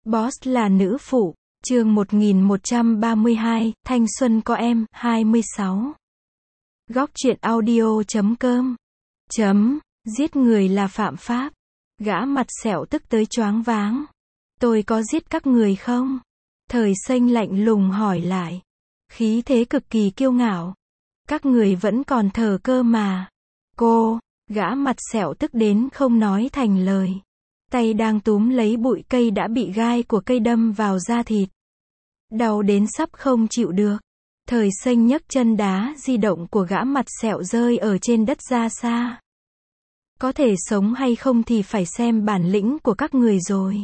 Boss là nữ phụ, chương 1132, thanh xuân có em, 26. Góc truyện audio.com. Giết người là phạm pháp. Gã mặt sẹo tức tới choáng váng. Tôi có giết các người không? Thời Xanh lạnh lùng hỏi lại. Khí thế cực kỳ kiêu ngạo. Các người vẫn còn thờ cơ mà. Cô, gã mặt sẹo tức đến không nói thành lời. Tay đang túm lấy bụi cây đã bị gai của cây đâm vào da thịt. Đau đến sắp không chịu được. Thời Xanh nhấc chân đá di động của gã mặt sẹo rơi ở trên đất ra xa. Có thể sống hay không thì phải xem bản lĩnh của các người rồi.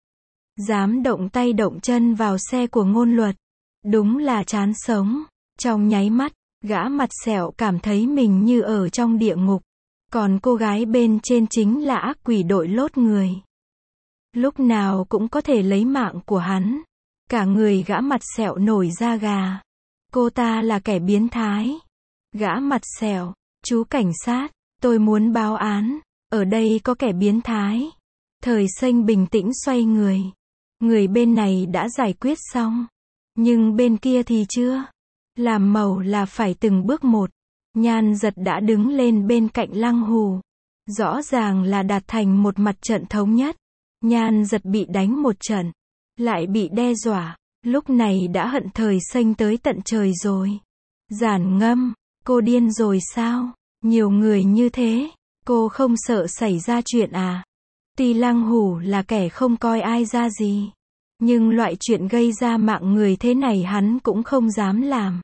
Dám động tay động chân vào xe của Ngôn Luật. Đúng là chán sống. Trong nháy mắt, gã mặt sẹo cảm thấy mình như ở trong địa ngục. Còn cô gái bên trên chính là ác quỷ đội lốt người. Lúc nào cũng có thể lấy mạng của hắn. Cả người gã mặt sẹo nổi da gà. Cô ta là kẻ biến thái. Gã mặt sẹo, chú cảnh sát, tôi muốn báo án. Ở đây có kẻ biến thái. Thời Xanh bình tĩnh xoay người. Người bên này đã giải quyết xong. Nhưng bên kia thì chưa. Làm màu là phải từng bước một. Nhan Giật đã đứng lên bên cạnh Lăng Hù. Rõ ràng là đạt thành một mặt trận thống nhất. Nhan Giật bị đánh một trận. Lại bị đe dọa. Lúc này đã hận Thời Xanh tới tận trời rồi. Giản Ngâm, cô điên rồi sao? Nhiều người như thế. Cô không sợ xảy ra chuyện à? Tuy Lăng Hù là kẻ không coi ai ra gì. Nhưng loại chuyện gây ra mạng người thế này hắn cũng không dám làm.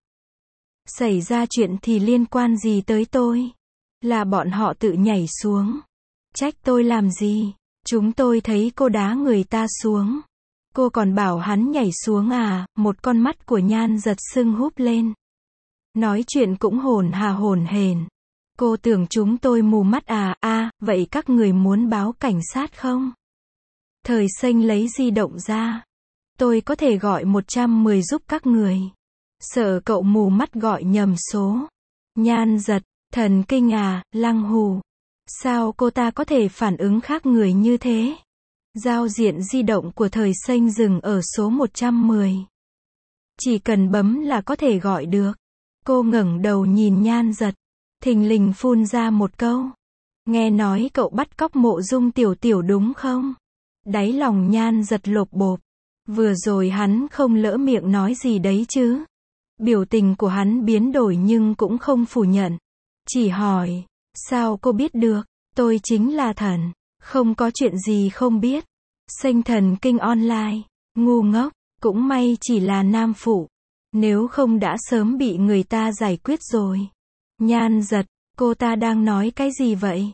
Xảy ra chuyện thì liên quan gì tới tôi? Là bọn họ tự nhảy xuống. Trách tôi làm gì? Chúng tôi thấy cô đá người ta xuống. Cô còn bảo hắn nhảy xuống à? Một con mắt của Nhan Giật sưng húp lên. Nói chuyện cũng hồn hà hồn hển. Cô tưởng chúng tôi mù mắt à? Vậy các người muốn báo cảnh sát không? Thời Xanh lấy di động ra. Tôi có thể gọi 110 giúp các người. Sợ cậu mù mắt gọi nhầm số. Nhan Giật, thần kinh à? Lăng Hù. Sao cô ta có thể phản ứng khác người như thế? Giao diện di động của Thời Xanh dừng ở số 110. Chỉ cần bấm là có thể gọi được. Cô ngẩng đầu nhìn Nhan Giật. Thình lình phun ra một câu. Nghe nói cậu bắt cóc Mộ Dung Tiểu Tiểu đúng không? Đáy lòng Nhan Giật lộp bộp. Vừa rồi hắn không lỡ miệng nói gì đấy chứ? Biểu tình của hắn biến đổi nhưng cũng không phủ nhận. Chỉ hỏi, sao cô biết được? Tôi chính là thần. Không có chuyện gì không biết. Xanh thần kinh online. Ngu ngốc. Cũng may chỉ là nam phụ. Nếu không đã sớm bị người ta giải quyết rồi. Nhan Giật, cô ta đang nói cái gì vậy?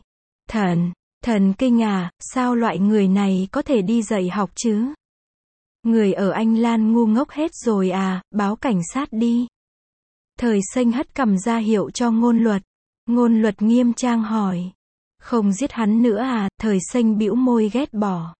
Thần kinh à? Sao loại người này có thể đi dạy học chứ? Người ở Anh Lan ngu ngốc hết rồi à? Báo cảnh sát đi. Thời Xanh hất cằm ra hiệu cho Ngôn Luật. Ngôn Luật nghiêm trang hỏi. Không giết hắn nữa à? Thời Xanh bĩu môi ghét bỏ.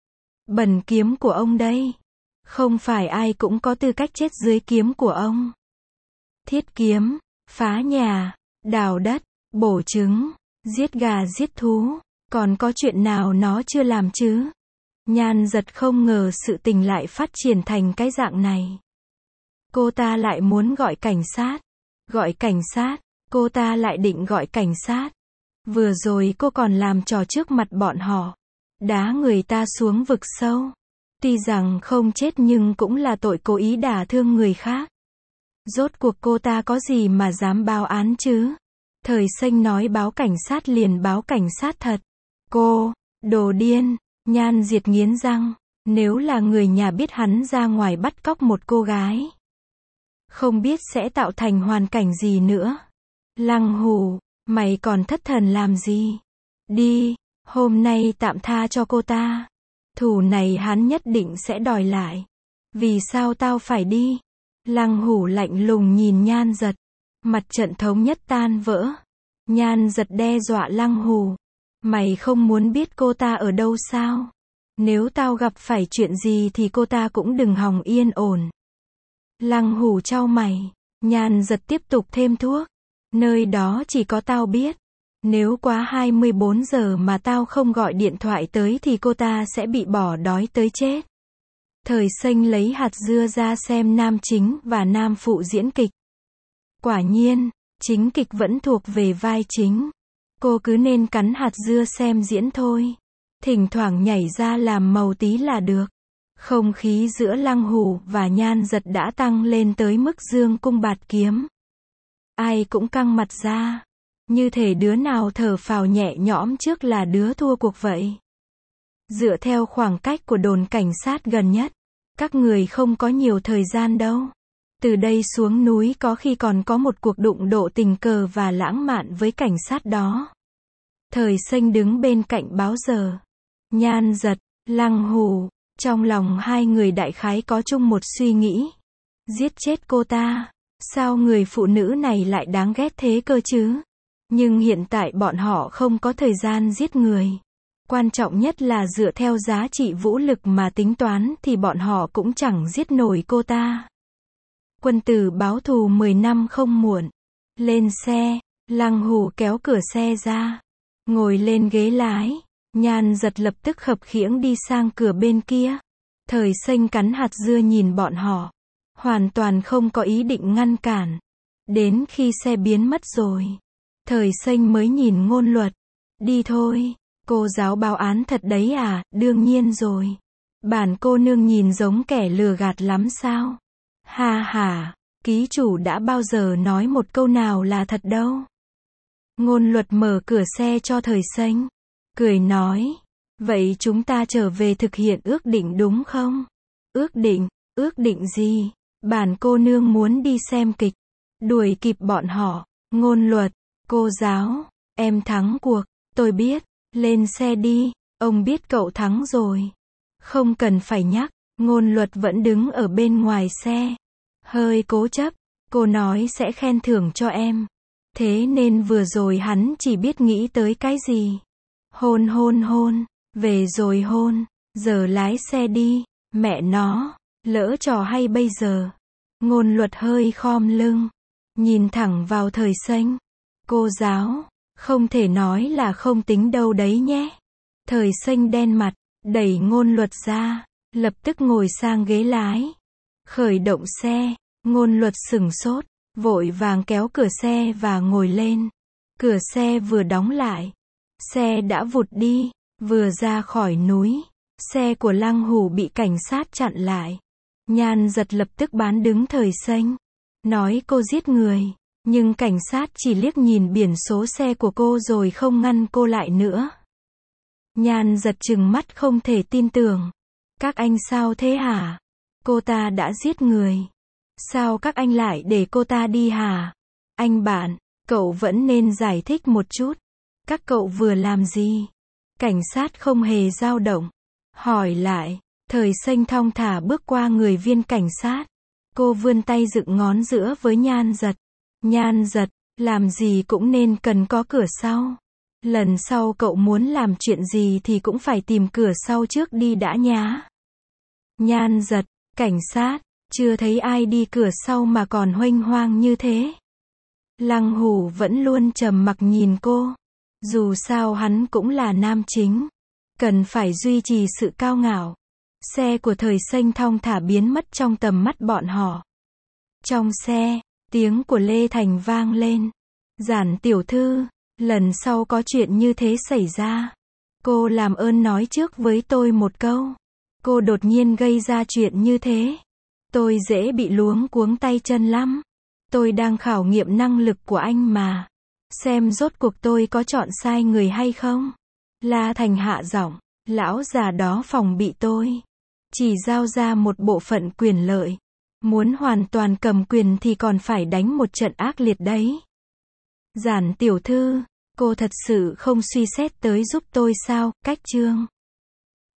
Bẩn kiếm của ông đây. Không phải ai cũng có tư cách chết dưới kiếm của ông. Thiết kiếm, phá nhà, đào đất, bổ trứng, giết gà giết thú. Còn có chuyện nào nó chưa làm chứ? Nhan Giật không ngờ sự tình lại phát triển thành cái dạng này. Cô ta lại muốn gọi cảnh sát. Gọi cảnh sát. Cô ta lại định gọi cảnh sát. Vừa rồi cô còn làm trò trước mặt bọn họ. Đá người ta xuống vực sâu. Tuy rằng không chết nhưng cũng là tội cố ý đả thương người khác. Rốt cuộc cô ta có gì mà dám báo án chứ? Thời Xanh nói báo cảnh sát liền báo cảnh sát thật. Cô, đồ điên. Nhan Diệt nghiến răng. Nếu là người nhà biết hắn ra ngoài bắt cóc một cô gái, không biết sẽ tạo thành hoàn cảnh gì nữa. Lăng Hù, mày còn thất thần làm gì? Đi, hôm nay tạm tha cho cô ta. Thù này hắn nhất định sẽ đòi lại. Vì sao tao phải đi? Lăng Hù lạnh lùng nhìn Nhan Giật. Mặt trận thống nhất tan vỡ. Nhan Giật đe dọa Lăng Hù. Mày không muốn biết cô ta ở đâu sao? Nếu tao gặp phải chuyện gì thì cô ta cũng đừng hòng yên ổn. Lăng Hù chau mày. Nhan Giật tiếp tục thêm thuốc. Nơi đó chỉ có tao biết. Nếu quá 24 giờ mà tao không gọi điện thoại tới thì cô ta sẽ bị bỏ đói tới chết. Thời Xanh lấy hạt dưa ra xem nam chính và nam phụ diễn kịch. Quả nhiên, chính kịch vẫn thuộc về vai chính. Cô cứ nên cắn hạt dưa xem diễn thôi. Thỉnh thoảng nhảy ra làm màu tí là được. Không khí giữa Lăng Hủ và Nhan Giật đã tăng lên tới mức dương cung bạt kiếm. Ai cũng căng mặt ra. Như thể đứa nào thở phào nhẹ nhõm trước là đứa thua cuộc vậy. Dựa theo khoảng cách của đồn cảnh sát gần nhất, các người không có nhiều thời gian đâu. Từ đây xuống núi có khi còn có một cuộc đụng độ tình cờ và lãng mạn với cảnh sát đó. Thời Xanh đứng bên cạnh báo giờ. Nhan Giật, Lăng Hủ, trong lòng hai người đại khái có chung một suy nghĩ. Giết chết cô ta. Sao người phụ nữ này lại đáng ghét thế cơ chứ? Nhưng hiện tại bọn họ không có thời gian giết người. Quan trọng nhất là dựa theo giá trị vũ lực mà tính toán thì bọn họ cũng chẳng giết nổi cô ta. Quân tử báo thù 10 năm không muộn. Lên xe, Lăng Hủ kéo cửa xe ra. Ngồi lên ghế lái. Nhan Giật lập tức khập khiễng đi sang cửa bên kia. Thời Xanh cắn hạt dưa nhìn bọn họ. Hoàn toàn không có ý định ngăn cản. Đến khi xe biến mất rồi. Thời Xanh mới nhìn Ngôn Luật. Đi thôi. Cô giáo báo án thật đấy à? Đương nhiên rồi. Bản cô nương nhìn giống kẻ lừa gạt lắm sao? Ha ha, ký chủ đã bao giờ nói một câu nào là thật đâu. Ngôn Luật mở cửa xe cho Thời Xanh. Cười nói. Vậy chúng ta trở về thực hiện ước định đúng không? Ước định gì? Bản cô nương muốn đi xem kịch. Đuổi kịp bọn họ. Ngôn Luật, cô giáo, em thắng cuộc, tôi biết. Lên xe đi, ông biết cậu thắng rồi. Không cần phải nhắc, Ngôn Luật vẫn đứng ở bên ngoài xe. Hơi cố chấp, cô nói sẽ khen thưởng cho em. Thế nên vừa rồi hắn chỉ biết nghĩ tới cái gì. Hôn, về rồi hôn, giờ lái xe đi, mẹ nó, lỡ trò hay bây giờ. Ngôn Luật hơi khom lưng, nhìn thẳng vào Thời Xanh. Cô giáo, không thể nói là không tính đâu đấy nhé. Thời Xanh đen mặt, đẩy Ngôn Luật ra, lập tức ngồi sang ghế lái. Khởi động xe, Ngôn Luật sửng sốt, vội vàng kéo cửa xe và ngồi lên. Cửa xe vừa đóng lại, xe đã vụt đi, vừa ra khỏi núi. Xe của Lăng Hủ bị cảnh sát chặn lại. Nhan Giật lập tức bán đứng Thời Xanh. Nói cô giết người. Nhưng cảnh sát chỉ liếc nhìn biển số xe của cô rồi không ngăn cô lại nữa. Nhan Giật trừng mắt không thể tin tưởng. Các anh sao thế hả? Cô ta đã giết người. Sao các anh lại để cô ta đi hả? Anh bạn, cậu vẫn nên giải thích một chút. Các cậu vừa làm gì? Cảnh sát không hề dao động. Hỏi lại, Thời Xanh thong thả bước qua người viên cảnh sát. Cô vươn tay dựng ngón giữa với Nhan Giật. Nhan Giật, làm gì cũng nên cần có cửa sau. Lần sau cậu muốn làm chuyện gì thì cũng phải tìm cửa sau trước đi đã nhá. Nhan Giật, cảnh sát, chưa thấy ai đi cửa sau mà còn huênh hoang như thế. Lăng Hủ vẫn luôn trầm mặc nhìn cô. Dù sao hắn cũng là nam chính. Cần phải duy trì sự cao ngạo. Xe của Thời Xanh thong thả biến mất trong tầm mắt bọn họ. Trong xe, tiếng của Lê Thành vang lên. Giản tiểu thư, lần sau có chuyện như thế xảy ra, cô làm ơn nói trước với tôi một câu. Cô đột nhiên gây ra chuyện như thế, tôi dễ bị luống cuống tay chân lắm. Tôi đang khảo nghiệm năng lực của anh mà. Xem rốt cuộc tôi có chọn sai người hay không. La Thành hạ giọng, lão già đó phòng bị tôi. Chỉ giao ra một bộ phận quyền lợi. Muốn hoàn toàn cầm quyền thì còn phải đánh một trận ác liệt đấy. Giản tiểu thư, cô thật sự không suy xét tới giúp tôi sao? Cách chương